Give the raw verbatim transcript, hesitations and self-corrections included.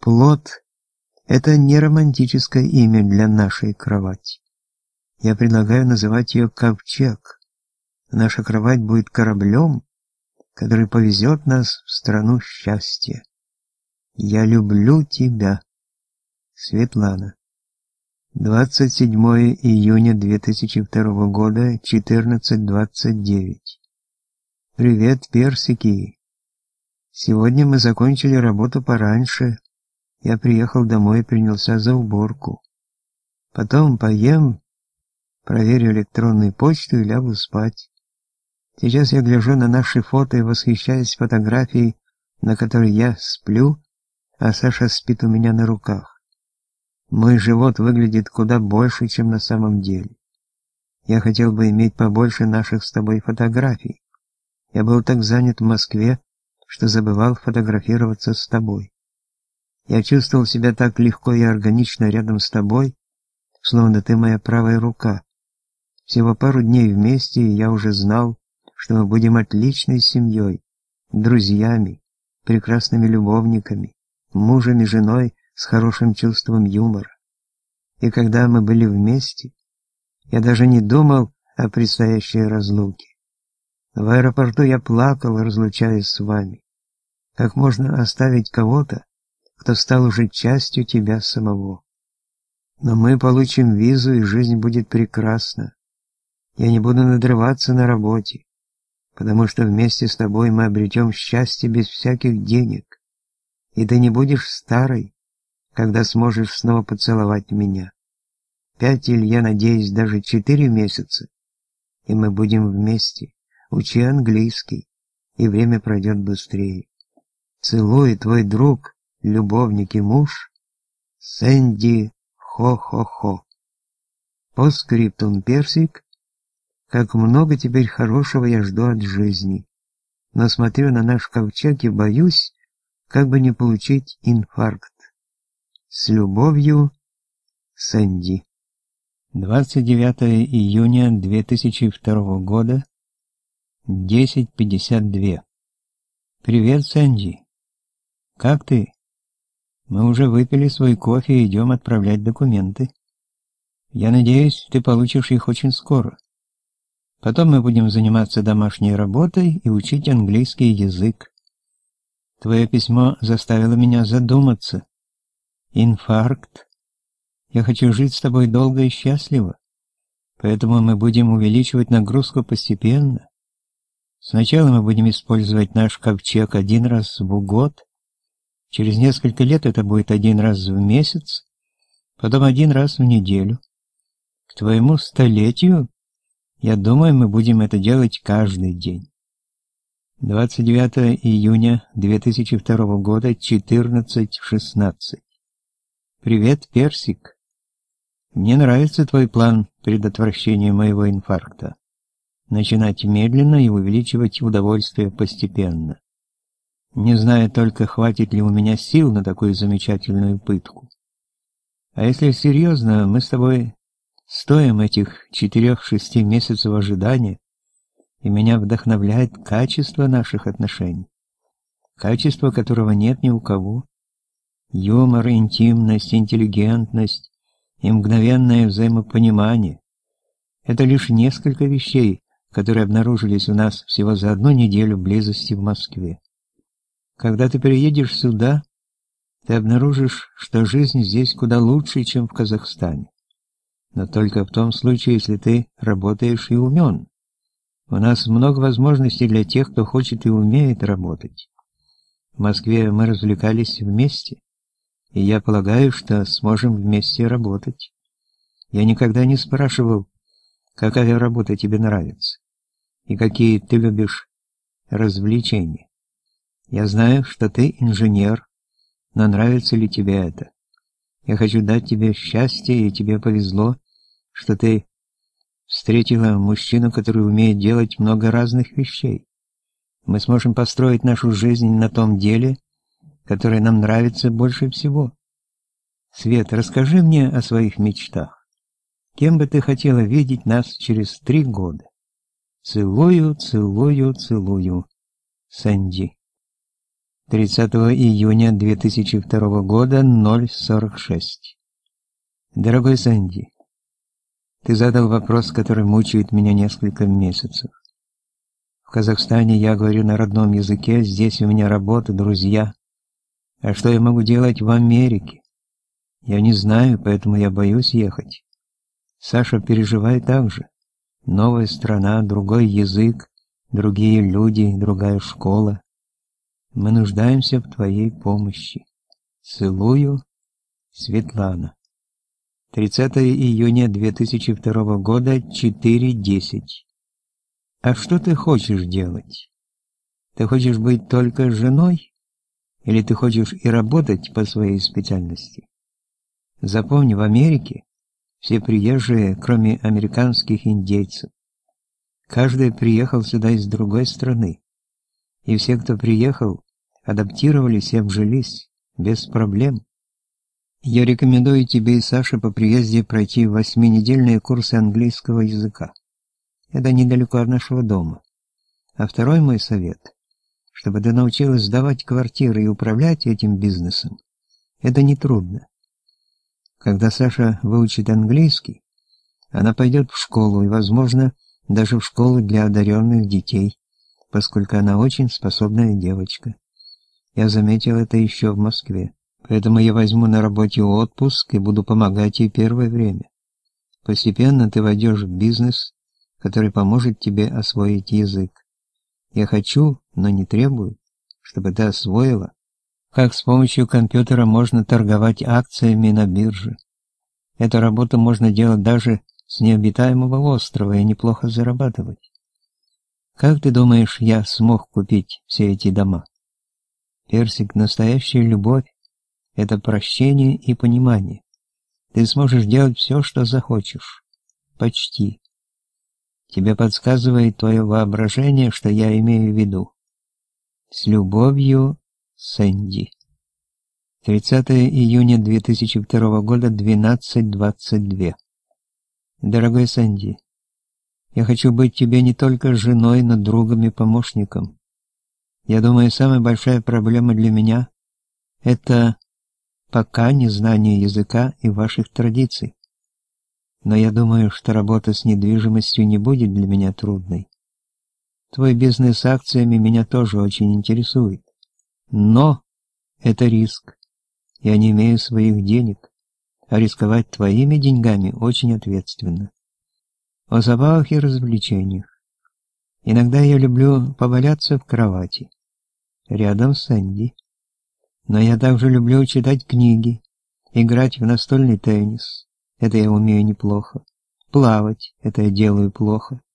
Плот — это не романтическое имя для нашей кровати. Я предлагаю называть ее «Ковчег». Наша кровать будет кораблем, который повезет нас в страну счастья. Я люблю тебя. Светлана. двадцать седьмое июня две тысячи второго года, четырнадцать двадцать девять. Привет, персики. Сегодня мы закончили работу пораньше. Я приехал домой и принялся за уборку. Потом поем, проверю электронную почту и лягу спать. Сейчас я гляжу на наши фото и восхищаюсь фотографией, на которой я сплю, а Саша спит у меня на руках. Мой живот выглядит куда больше, чем на самом деле. Я хотел бы иметь побольше наших с тобой фотографий. Я был так занят в Москве, что забывал фотографироваться с тобой. Я чувствовал себя так легко и органично рядом с тобой, словно ты моя правая рука. Всего пару дней вместе, и я уже знал, что мы будем отличной семьей, друзьями, прекрасными любовниками, мужем и женой с хорошим чувством юмора. И когда мы были вместе, я даже не думал о предстоящей разлуке. В аэропорту я плакал, разлучаясь с вами. Как можно оставить кого-то, кто стал уже частью тебя самого? Но мы получим визу, и жизнь будет прекрасна. Я не буду надрываться на работе, потому что вместе с тобой мы обретем счастье без всяких денег. И ты не будешь старой, когда сможешь снова поцеловать меня. Пять или, я надеюсь, даже четыре месяца, и мы будем вместе. Учи английский, и время пройдет быстрее. Целуй, твой друг, любовник и муж, Сэнди Хо-Хо-Хо. Постскриптум, персик. Как много теперь хорошего я жду от жизни. Но смотрю на наш ковчег и боюсь, как бы не получить инфаркт. С любовью, Сэнди. двадцать девятое июня две тысячи второго года, десять пятьдесят два. Привет, Сэнди. Как ты? Мы уже выпили свой кофе и идем отправлять документы. Я надеюсь, ты получишь их очень скоро. Потом мы будем заниматься домашней работой и учить английский язык. Твое письмо заставило меня задуматься. Инфаркт. Я хочу жить с тобой долго и счастливо, поэтому мы будем увеличивать нагрузку постепенно. Сначала мы будем использовать наш ковчег один раз в год. Через несколько лет это будет один раз в месяц, потом один раз в неделю. К твоему столетию, я думаю, мы будем это делать каждый день. двадцать девятое июня две тысячи второго года, четырнадцать шестнадцать. Привет, персик. Мне нравится твой план предотвращения моего инфаркта. Начинать медленно и увеличивать удовольствие постепенно. Не знаю только, хватит ли у меня сил на такую замечательную пытку. А если серьезно, мы с тобой стоим этих четырех-шести месяцев ожидания, и меня вдохновляет качество наших отношений, качество которого нет ни у кого. Юмор, интимность, интеллигентность и мгновенное взаимопонимание — это лишь несколько вещей, которые обнаружились у нас всего за одну неделю близости в Москве. Когда ты переедешь сюда, ты обнаружишь, что жизнь здесь куда лучше, чем в Казахстане. Но только в том случае, если ты работаешь и умен. У нас много возможностей для тех, кто хочет и умеет работать. В Москве мы развлекались вместе, и я полагаю, что сможем вместе работать. Я никогда не спрашивал, какая работа тебе нравится, и какие ты любишь развлечения. Я знаю, что ты инженер, но нравится ли тебе это? Я хочу дать тебе счастье, и тебе повезло, что ты встретила мужчину, который умеет делать много разных вещей. Мы сможем построить нашу жизнь на том деле, которое нам нравится больше всего. Свет, расскажи мне о своих мечтах. Кем бы ты хотела видеть нас через три года? Целую, целую, целую. Сэнди. тридцатого июня две тысячи второго года, ноль сорок шесть. Дорогой Сэнди, ты задал вопрос, который мучает меня несколько месяцев. В Казахстане я говорю на родном языке, здесь у меня работа, друзья. А что я могу делать в Америке? Я не знаю, поэтому я боюсь ехать. Саша переживает так же. Новая страна, другой язык, другие люди, другая школа. Мы нуждаемся в твоей помощи. Целую, Светлана. тридцатого июня две тысячи второго года, четыре десять. А что ты хочешь делать? Ты хочешь быть только женой? Или ты хочешь и работать по своей специальности? Запомни, в Америке все приезжие, кроме американских индейцев. Каждый приехал сюда из другой страны. И все, кто приехал, адаптировались и обжились без проблем. Я рекомендую тебе и Саше по приезде пройти восьминедельные курсы английского языка. Это недалеко от нашего дома. А второй мой совет, чтобы ты научилась сдавать квартиры и управлять этим бизнесом. Это нетрудно. Когда Саша выучит английский, она пойдет в школу и, возможно, даже в школу для одаренных детей, поскольку она очень способная девочка. Я заметил это еще в Москве. Поэтому я возьму на работе отпуск и буду помогать ей первое время. Постепенно ты войдешь в бизнес, который поможет тебе освоить язык. Я хочу, но не требую, чтобы ты освоила, как с помощью компьютера можно торговать акциями на бирже. Эту работу можно делать даже с необитаемого острова и неплохо зарабатывать. Как ты думаешь, я смог купить все эти дома? Персик, настоящая любовь — это прощение и понимание. Ты сможешь делать все, что захочешь. Почти. Тебе подсказывает твое воображение, что я имею в виду. С любовью, Сэнди. тридцатого июня две тысячи второго года, двенадцать двадцать два. Дорогой Сэнди, я хочу быть тебе не только женой, но другом и помощником. Я думаю, самая большая проблема для меня — это пока незнание языка и ваших традиций. Но я думаю, что работа с недвижимостью не будет для меня трудной. Твой бизнес с акциями меня тоже очень интересует. Но это риск. Я не имею своих денег, а рисковать твоими деньгами очень ответственно. О забавах и развлечениях. Иногда я люблю поваляться в кровати, рядом с Сэнди. Но я также люблю читать книги, играть в настольный теннис. Это я умею неплохо. Плавать — это я делаю плохо.